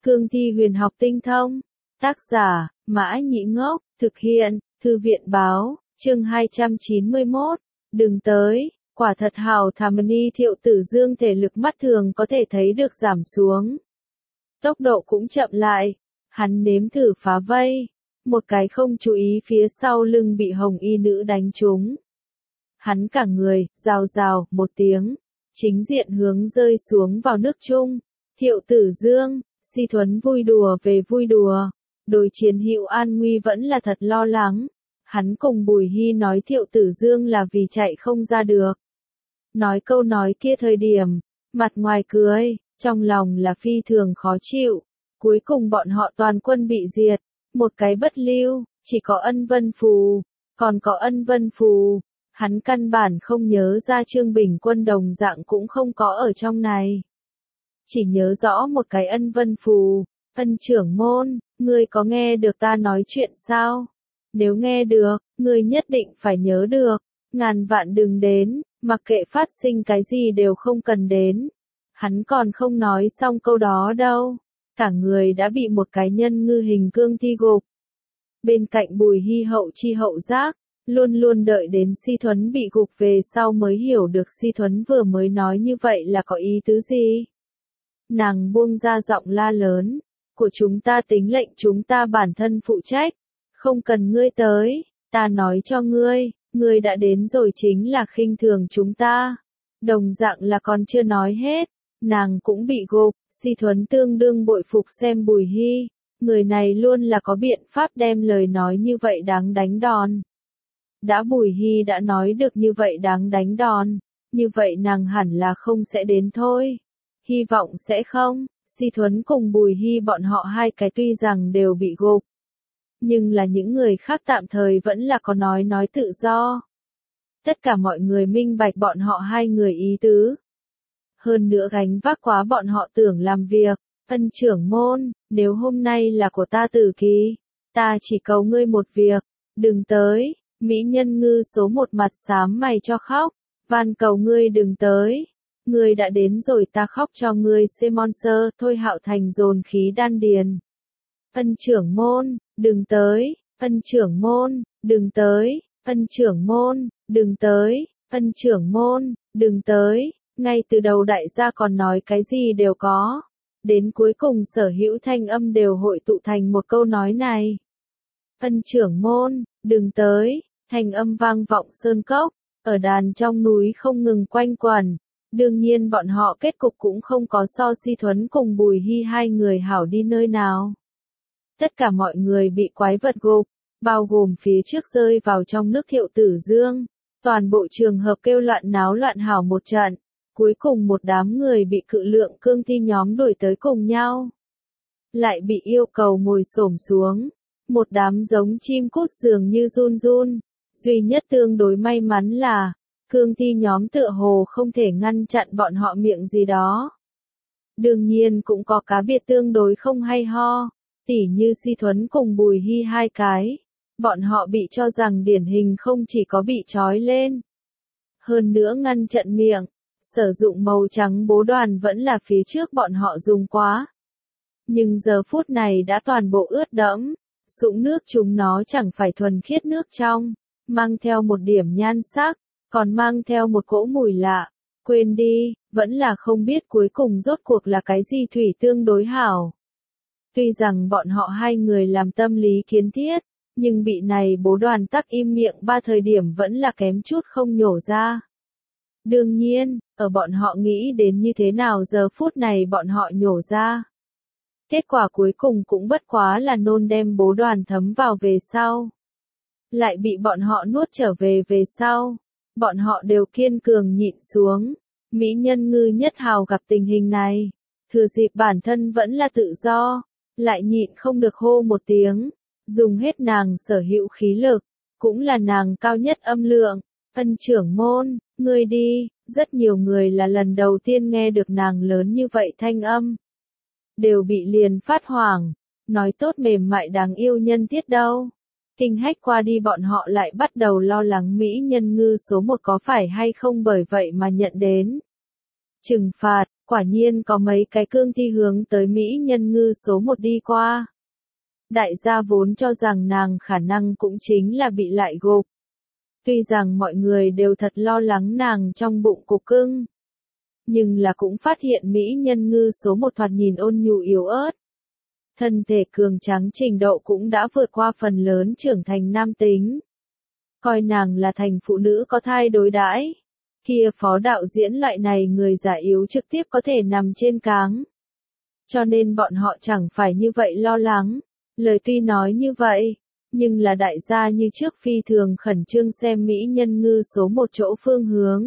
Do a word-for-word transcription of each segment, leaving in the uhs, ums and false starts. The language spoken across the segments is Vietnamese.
Cương thi huyền học tinh thông. Tác giả, Mã Nhĩ Ngốc, thực hiện, Thư viện Báo, chương hai trăm chín mươi mốt. Đừng tới, quả thật hào Thàmani Thiệu Tử Dương thể lực mắt thường có thể thấy được giảm xuống. Tốc độ cũng chậm lại, hắn nếm thử phá vây, một cái không chú ý phía sau lưng bị hồng y nữ đánh trúng. Hắn cả người, rào rào, một tiếng, chính diện hướng rơi xuống vào nước chung. Thiệu Tử Dương, Si Thuấn vui đùa về vui đùa, đối chiến hữu an nguy vẫn là thật lo lắng. Hắn cùng Bùi Hy nói Thiệu Tử Dương là vì chạy không ra được. Nói câu nói kia thời điểm, mặt ngoài cười, trong lòng là phi thường khó chịu. Cuối cùng bọn họ toàn quân bị diệt, một cái bất lưu, chỉ có Ân Vân Phù, còn có Ân Vân Phù. Hắn căn bản không nhớ ra Trương Bình Quân đồng dạng cũng không có ở trong này. Chỉ nhớ rõ một cái Ân Vân Phù. Ân trưởng môn, ngươi có nghe được ta nói chuyện sao? Nếu nghe được, ngươi nhất định phải nhớ được, ngàn vạn đừng đến, mặc kệ phát sinh cái gì đều không cần đến. Hắn còn không nói xong câu đó đâu, cả người đã bị một cái nhân ngư hình cương thi gục. Bên cạnh Bùi Hy hậu chi hậu giác, luôn luôn đợi đến Si Thuấn bị gục về sau mới hiểu được Si Thuấn vừa mới nói như vậy là có ý tứ gì. Nàng buông ra giọng la lớn, của chúng ta tính lệnh chúng ta bản thân phụ trách, không cần ngươi tới, ta nói cho ngươi, ngươi đã đến rồi chính là khinh thường chúng ta. Đồng dạng là còn chưa nói hết, nàng cũng bị gục. Si Thuấn tương đương bội phục xem Bùi Hy, người này luôn là có biện pháp đem lời nói như vậy đáng đánh đòn. Đã Bùi Hy đã nói được như vậy đáng đánh đòn, như vậy nàng hẳn là không sẽ đến thôi. Hy vọng sẽ không. Si Thuấn cùng Bùi Hy bọn họ hai cái tuy rằng đều bị gục, nhưng là những người khác tạm thời vẫn là có nói nói tự do. Tất cả mọi người minh bạch bọn họ hai người ý tứ. Hơn nữa gánh vác quá bọn họ tưởng làm việc. Ân trưởng môn, nếu hôm nay là của ta tử kỳ, ta chỉ cầu ngươi một việc, đừng tới. Mỹ nhân ngư số một mặt xám mày cho khóc, van cầu ngươi đừng tới. Ngươi đã đến rồi ta khóc cho ngươi xem monster. Thôi Hạo Thành dồn khí đan điền. Ân trưởng môn, đừng tới. Ân trưởng môn, đừng tới. Ân trưởng môn, đừng tới. Ân trưởng môn, đừng tới. Ngay từ đầu đại gia còn nói cái gì đều có. Đến cuối cùng sở hữu thanh âm đều hội tụ thành một câu nói này. Ân trưởng môn, đừng tới. Thanh âm vang vọng sơn cốc, ở đàn trong núi không ngừng quanh quẩn. Đương nhiên bọn họ kết cục cũng không có so Si Thuấn cùng Bùi Hy hai người hảo đi nơi nào. Tất cả mọi người bị quái vật gục, bao gồm phía trước rơi vào trong nước Thiệu Tử Dương. Toàn bộ trường hợp kêu loạn náo loạn hảo một trận. Cuối cùng một đám người bị cự lượng cương thi nhóm đuổi tới cùng nhau. Lại bị yêu cầu ngồi xổm xuống. Một đám giống chim cút dường như run run. Duy nhất tương đối may mắn là, cương thi nhóm tựa hồ không thể ngăn chặn bọn họ miệng gì đó. Đương nhiên cũng có cá biệt tương đối không hay ho, tỉ như Si Thuấn cùng Bùi Hy hai cái. Bọn họ bị cho rằng điển hình không chỉ có bị trói lên, hơn nữa ngăn chặn miệng, sử dụng màu trắng bố đoàn vẫn là phía trước bọn họ dùng quá. Nhưng giờ phút này đã toàn bộ ướt đẫm, sũng nước chúng nó chẳng phải thuần khiết nước trong, mang theo một điểm nhan sắc, còn mang theo một cỗ mùi lạ. Quên đi, vẫn là không biết cuối cùng rốt cuộc là cái gì thủy tương đối hảo. Tuy rằng bọn họ hai người làm tâm lý kiến thiết, nhưng bị này bố đoàn tắc im miệng ba thời điểm vẫn là kém chút không nhổ ra. Đương nhiên, ở bọn họ nghĩ đến như thế nào giờ phút này bọn họ nhổ ra. Kết quả cuối cùng cũng bất quá là nôn đem bố đoàn thấm vào về sau. Lại bị bọn họ nuốt trở về về sau. Bọn họ đều kiên cường nhịn xuống. Mỹ nhân ngư nhất hào gặp tình hình này. Thừa dịp bản thân vẫn là tự do. Lại nhịn không được hô một tiếng. Dùng hết nàng sở hữu khí lực. Cũng là nàng cao nhất âm lượng. Ân trưởng môn, ngươi đi. Rất nhiều người là lần đầu tiên nghe được nàng lớn như vậy thanh âm. Đều bị liền phát hoảng. Nói tốt mềm mại đáng yêu nhân thiết đâu. Kinh hách qua đi bọn họ lại bắt đầu lo lắng Mỹ nhân ngư số một có phải hay không bởi vậy mà nhận đến trừng phạt. Quả nhiên có mấy cái cương thi hướng tới mỹ nhân ngư số một đi qua. Đại gia vốn cho rằng nàng khả năng cũng chính là bị lại gục. Tuy rằng mọi người đều thật lo lắng nàng trong bụng cục cưng. Nhưng là cũng phát hiện mỹ nhân ngư số một thoạt nhìn ôn nhu yếu ớt. Thân thể cường tráng trình độ cũng đã vượt qua phần lớn trưởng thành nam tính. Coi nàng là thành phụ nữ có thai đối đãi. Kia phó đạo diễn loại này người già yếu trực tiếp có thể nằm trên cáng. Cho nên bọn họ chẳng phải như vậy lo lắng. Lời tuy nói như vậy, nhưng là đại gia như trước phi thường khẩn trương xem mỹ nhân ngư số một chỗ phương hướng.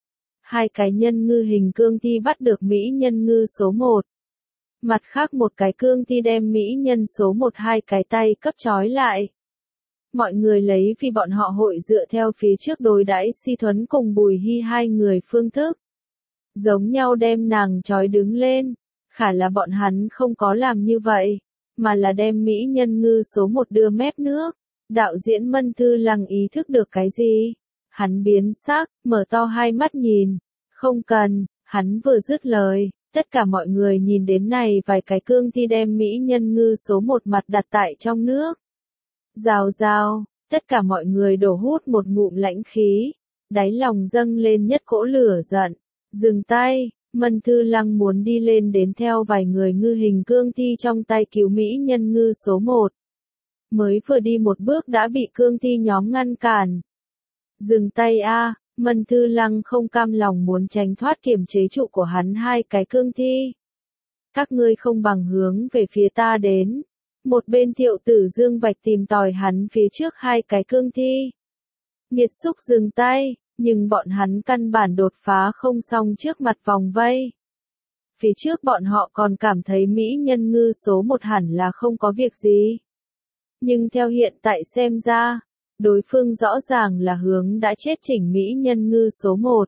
Hai cái nhân ngư hình cương thi bắt được mỹ nhân ngư số một. Mặt khác một cái cương thi đem mỹ nhân số một hai cái tay cấp trói lại. Mọi người lấy vì bọn họ hội dựa theo phía trước đối đãi Si Thuấn cùng Bùi Hy hai người phương thức. Giống nhau đem nàng trói đứng lên, khả là bọn hắn không có làm như vậy, mà là đem mỹ nhân ngư số một đưa mép nước. Đạo diễn Mân Thư Lăng ý thức được cái gì? Hắn biến sắc, mở to hai mắt nhìn. Không cần, hắn vừa dứt lời, tất cả mọi người nhìn đến này vài cái cương thi đem mỹ nhân ngư số một mặt đặt tại trong nước. Rào rào, tất cả mọi người đổ hút một ngụm lãnh khí, đáy lòng dâng lên nhất cỗ lửa giận. Dừng tay, Mân Thư Lăng muốn đi lên đến theo vài người ngư hình cương thi trong tay cứu mỹ nhân ngư số một. Mới vừa đi một bước đã bị cương thi nhóm ngăn cản. Dừng tay a, Mân Thư Lăng không cam lòng muốn tránh thoát kiềm chế trụ của hắn hai cái cương thi. Các ngươi không bằng hướng về phía ta đến. Một bên Thiệu Tử Dương vạch tìm tòi hắn phía trước hai cái cương thi. Nghiệt xúc dừng tay, nhưng bọn hắn căn bản đột phá không xong trước mặt vòng vây. Phía trước bọn họ còn cảm thấy mỹ nhân ngư số một hẳn là không có việc gì. Nhưng theo hiện tại xem ra, đối phương rõ ràng là hướng đã chết chỉnh mỹ nhân ngư số một.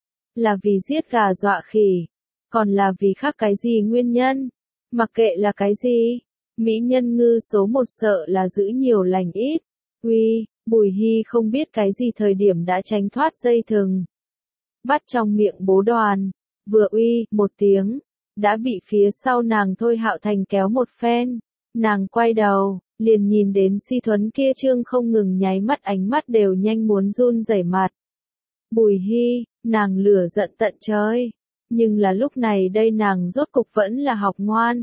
Là vì giết gà dọa khỉ, còn là vì khác cái gì nguyên nhân, mặc kệ là cái gì. Mỹ nhân ngư số một sợ là giữ nhiều lành ít. Uy, Bùi Hy không biết cái gì thời điểm đã tránh thoát dây thừng. Bắt trong miệng bố đoàn, vừa uy một tiếng, đã bị phía sau nàng Thôi Hạo Thành kéo một phen. Nàng quay đầu, liền nhìn đến Si Thuấn kia trương không ngừng nháy mắt ánh mắt đều nhanh muốn run rẩy mặt. Bùi Hy, nàng lửa giận tận trời. Nhưng là lúc này đây nàng rốt cục vẫn là học ngoan.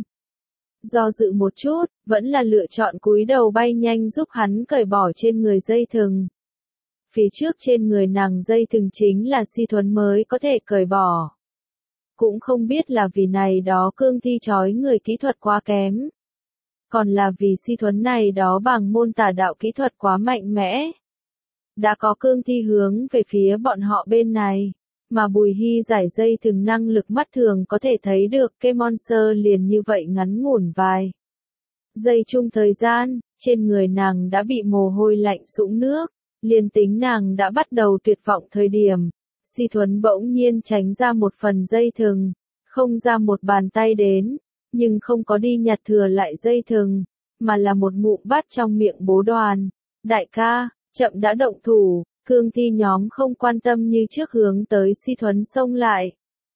Do dự một chút, vẫn là lựa chọn cúi đầu bay nhanh giúp hắn cởi bỏ trên người dây thừng. Phía trước trên người nàng dây thừng chính là Si Thuấn mới có thể cởi bỏ. Cũng không biết là vì này đó cương thi trói người kỹ thuật quá kém. Còn là vì Si Thuấn này đó bằng môn tà đạo kỹ thuật quá mạnh mẽ. Đã có cương thi hướng về phía bọn họ bên này. Mà Bùi Hy giải dây thừng năng lực mắt thường có thể thấy được cái monster liền như vậy ngắn ngủn vài giây chung thời gian, trên người nàng đã bị mồ hôi lạnh sũng nước, liền tính nàng đã bắt đầu tuyệt vọng thời điểm. Si Thuấn bỗng nhiên tránh ra một phần dây thừng, không ra một bàn tay đến, nhưng không có đi nhặt thừa lại dây thừng, mà là một ngụm bắt trong miệng bố đoàn. Đại ca, chậm đã động thủ. Cương thi nhóm không quan tâm như trước hướng tới Si Thuấn xông lại.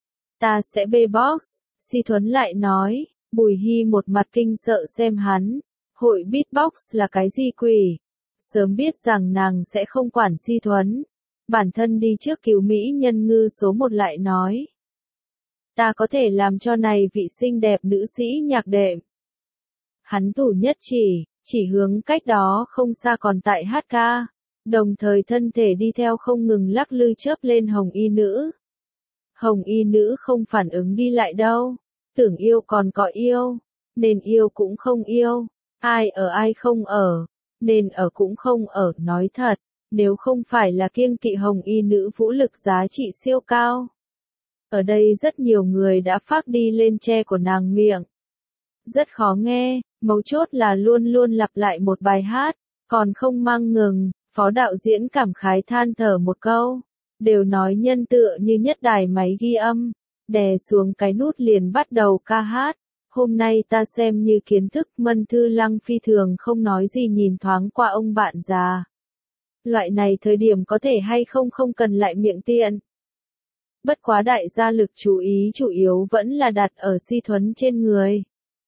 Ta sẽ bê box, Si Thuấn lại nói. Bùi Hy một mặt kinh sợ xem hắn. Hội beatbox là cái gì quỷ? Sớm biết rằng nàng sẽ không quản Si Thuấn. Bản thân đi trước cứu mỹ nhân ngư số một lại nói. Ta có thể làm cho này vị xinh đẹp nữ sĩ nhạc đệm. Hắn thủ nhất chỉ, chỉ hướng cách đó không xa còn tại hát ca. Đồng thời thân thể đi theo không ngừng lắc lư chớp lên hồng y nữ. Hồng y nữ không phản ứng đi lại đâu. Tưởng yêu còn có yêu. Nên yêu cũng không yêu. Ai ở ai không ở. Nên ở cũng không ở. Nói thật, nếu không phải là kiêng kỵ hồng y nữ vũ lực giá trị siêu cao. Ở đây rất nhiều người đã phát đi lên che của nàng miệng. Rất khó nghe, mấu chốt là luôn luôn lặp lại một bài hát, còn không mang ngừng. Phó đạo diễn cảm khái than thở một câu, đều nói nhân tựa như nhất đài máy ghi âm, đè xuống cái nút liền bắt đầu ca hát. Hôm nay ta xem như kiến thức. Mân Thư Lăng phi thường không nói gì nhìn thoáng qua ông bạn già. Loại này thời điểm có thể hay không không cần lại miệng tiện. Bất quá đại gia lực chú ý chủ yếu vẫn là đặt ở Si Thuấn trên người.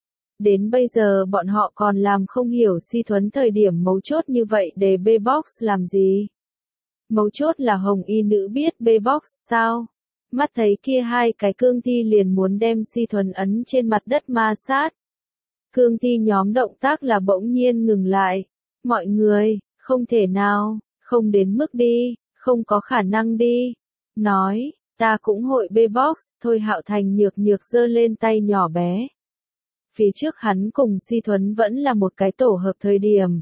Đến bây giờ bọn họ còn làm không hiểu Si Thuấn thời điểm mấu chốt như vậy để B-Box làm gì. Mấu chốt là Hồng Y nữ biết B-Box sao? Mắt thấy kia hai cái cương thi liền muốn đem Si Thuấn ấn trên mặt đất ma sát. Cương thi nhóm động tác là bỗng nhiên ngừng lại. Mọi người, không thể nào, không đến mức đi, không có khả năng đi. Nói, ta cũng hội B-Box, Thôi Hạo Thành nhược nhược giơ lên tay nhỏ bé. Phía trước hắn cùng Si Thuấn vẫn là một cái tổ hợp thời điểm.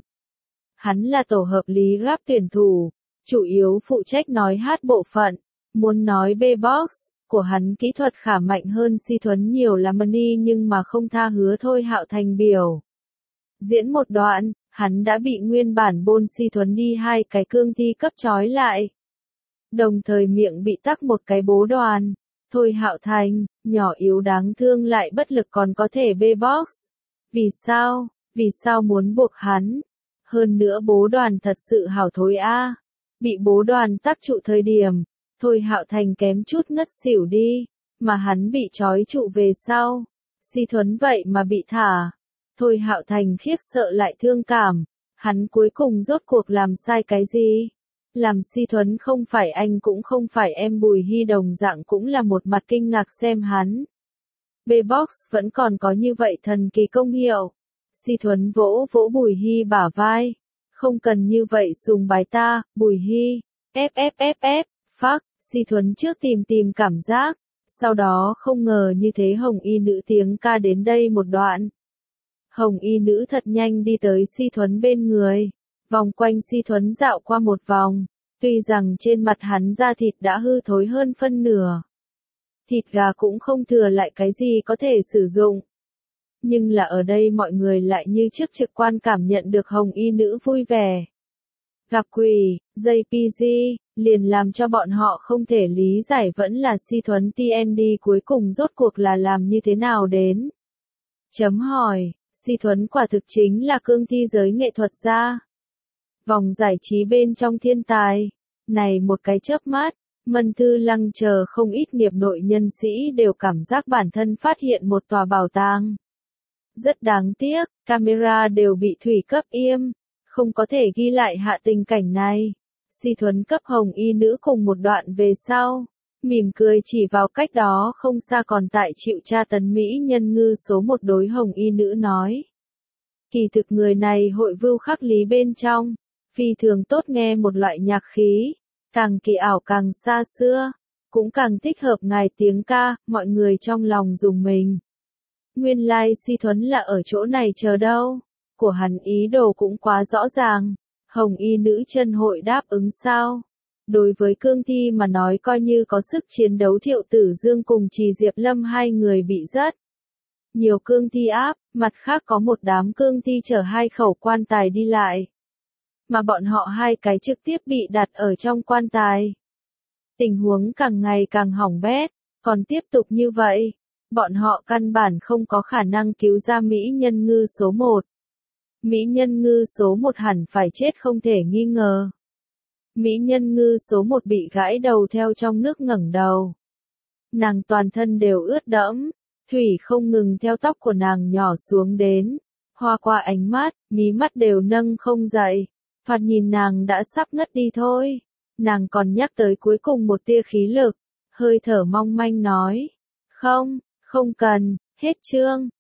Hắn là tổ hợp lý rap tuyển thủ, chủ yếu phụ trách nói hát bộ phận, muốn nói B-Box, của hắn kỹ thuật khả mạnh hơn Si Thuấn nhiều là money nhưng mà không tha hứa Thôi Hạo Thành biểu. Diễn một đoạn, hắn đã bị nguyên bản bôn Si Thuấn đi hai cái cương thi cấp trói lại. Đồng thời miệng bị tắc một cái bố đoàn. Thôi Hạo Thành, nhỏ yếu đáng thương lại bất lực còn có thể B-Box. Vì sao? Vì sao muốn buộc hắn? Hơn nữa bố đoàn thật sự hảo thối a. Bị bố đoàn tắc trụ thời điểm, Thôi Hạo Thành kém chút ngất xỉu đi, mà hắn bị trói trụ về sau. Si Thuấn vậy mà bị thả. Thôi Hạo Thành khiếp sợ lại thương cảm, hắn cuối cùng rốt cuộc làm sai cái gì? Làm Si Thuấn không phải anh cũng không phải em Bùi Hy đồng dạng cũng là một mặt kinh ngạc xem hắn. B-Box vẫn còn có như vậy thần kỳ công hiệu. Si Thuấn vỗ vỗ Bùi Hy bả vai. Không cần như vậy sùng bái ta, Bùi Hy. Ép ép ép ép, phác, Si Thuấn trước tìm tìm cảm giác. Sau đó không ngờ như thế Hồng Y nữ tiếng ca đến đây một đoạn. Hồng Y nữ thật nhanh đi tới Si Thuấn bên người. Vòng quanh Si Thuấn dạo qua một vòng, tuy rằng trên mặt hắn da thịt đã hư thối hơn phân nửa. Thịt gà cũng không thừa lại cái gì có thể sử dụng. Nhưng là ở đây mọi người lại như trước trực quan cảm nhận được Hồng Y nữ vui vẻ. Gặp quỷ, jay pê giê, liền làm cho bọn họ không thể lý giải vẫn là Si Thuấn tê en đê cuối cùng rốt cuộc là làm như thế nào đến. Chấm hỏi, Si Thuấn quả thực chính là cương thi giới nghệ thuật gia. Vòng giải trí bên trong thiên tài, này một cái chớp mắt, Mân Thư Lăng chờ không ít nghiệp nội nhân sĩ đều cảm giác bản thân phát hiện một tòa bảo tàng. Rất đáng tiếc, camera đều bị thủy cấp im, không có thể ghi lại hạ tình cảnh này. Si Thuấn cấp Hồng Y nữ cùng một đoạn về sau, mỉm cười chỉ vào cách đó không xa còn tại chịu tra tấn Mỹ nhân ngư số một đối Hồng Y nữ nói. Kỳ thực người này hội vưu khắc lý bên trong. Phi thường tốt nghe một loại nhạc khí, càng kỳ ảo càng xa xưa, cũng càng thích hợp ngài tiếng ca, mọi người trong lòng dùng mình. Nguyên lai like Si Thuấn là ở chỗ này chờ đâu, của hắn ý đồ cũng quá rõ ràng, Hồng Y nữ chân hội đáp ứng sao. Đối với cương thi mà nói coi như có sức chiến đấu Thiệu Tử Dương cùng Trì Diệp Lâm hai người bị rất nhiều cương thi áp, mặt khác có một đám cương thi chở hai khẩu quan tài đi lại. Mà bọn họ hai cái trực tiếp bị đặt ở trong quan tài. Tình huống càng ngày càng hỏng bét, còn tiếp tục như vậy, bọn họ căn bản không có khả năng cứu ra Mỹ nhân ngư số một. Mỹ nhân ngư số một hẳn phải chết không thể nghi ngờ. Mỹ nhân ngư số một bị gãi đầu theo trong nước ngẩng đầu. Nàng toàn thân đều ướt đẫm, thủy không ngừng theo tóc của nàng nhỏ xuống đến, hoa qua ánh mắt, mí mắt đều nâng không dậy. Thoạt nhìn nàng đã sắp ngất đi thôi. Nàng còn nhắc tới cuối cùng một tia khí lực, hơi thở mong manh nói. Không, không cần, hết chương.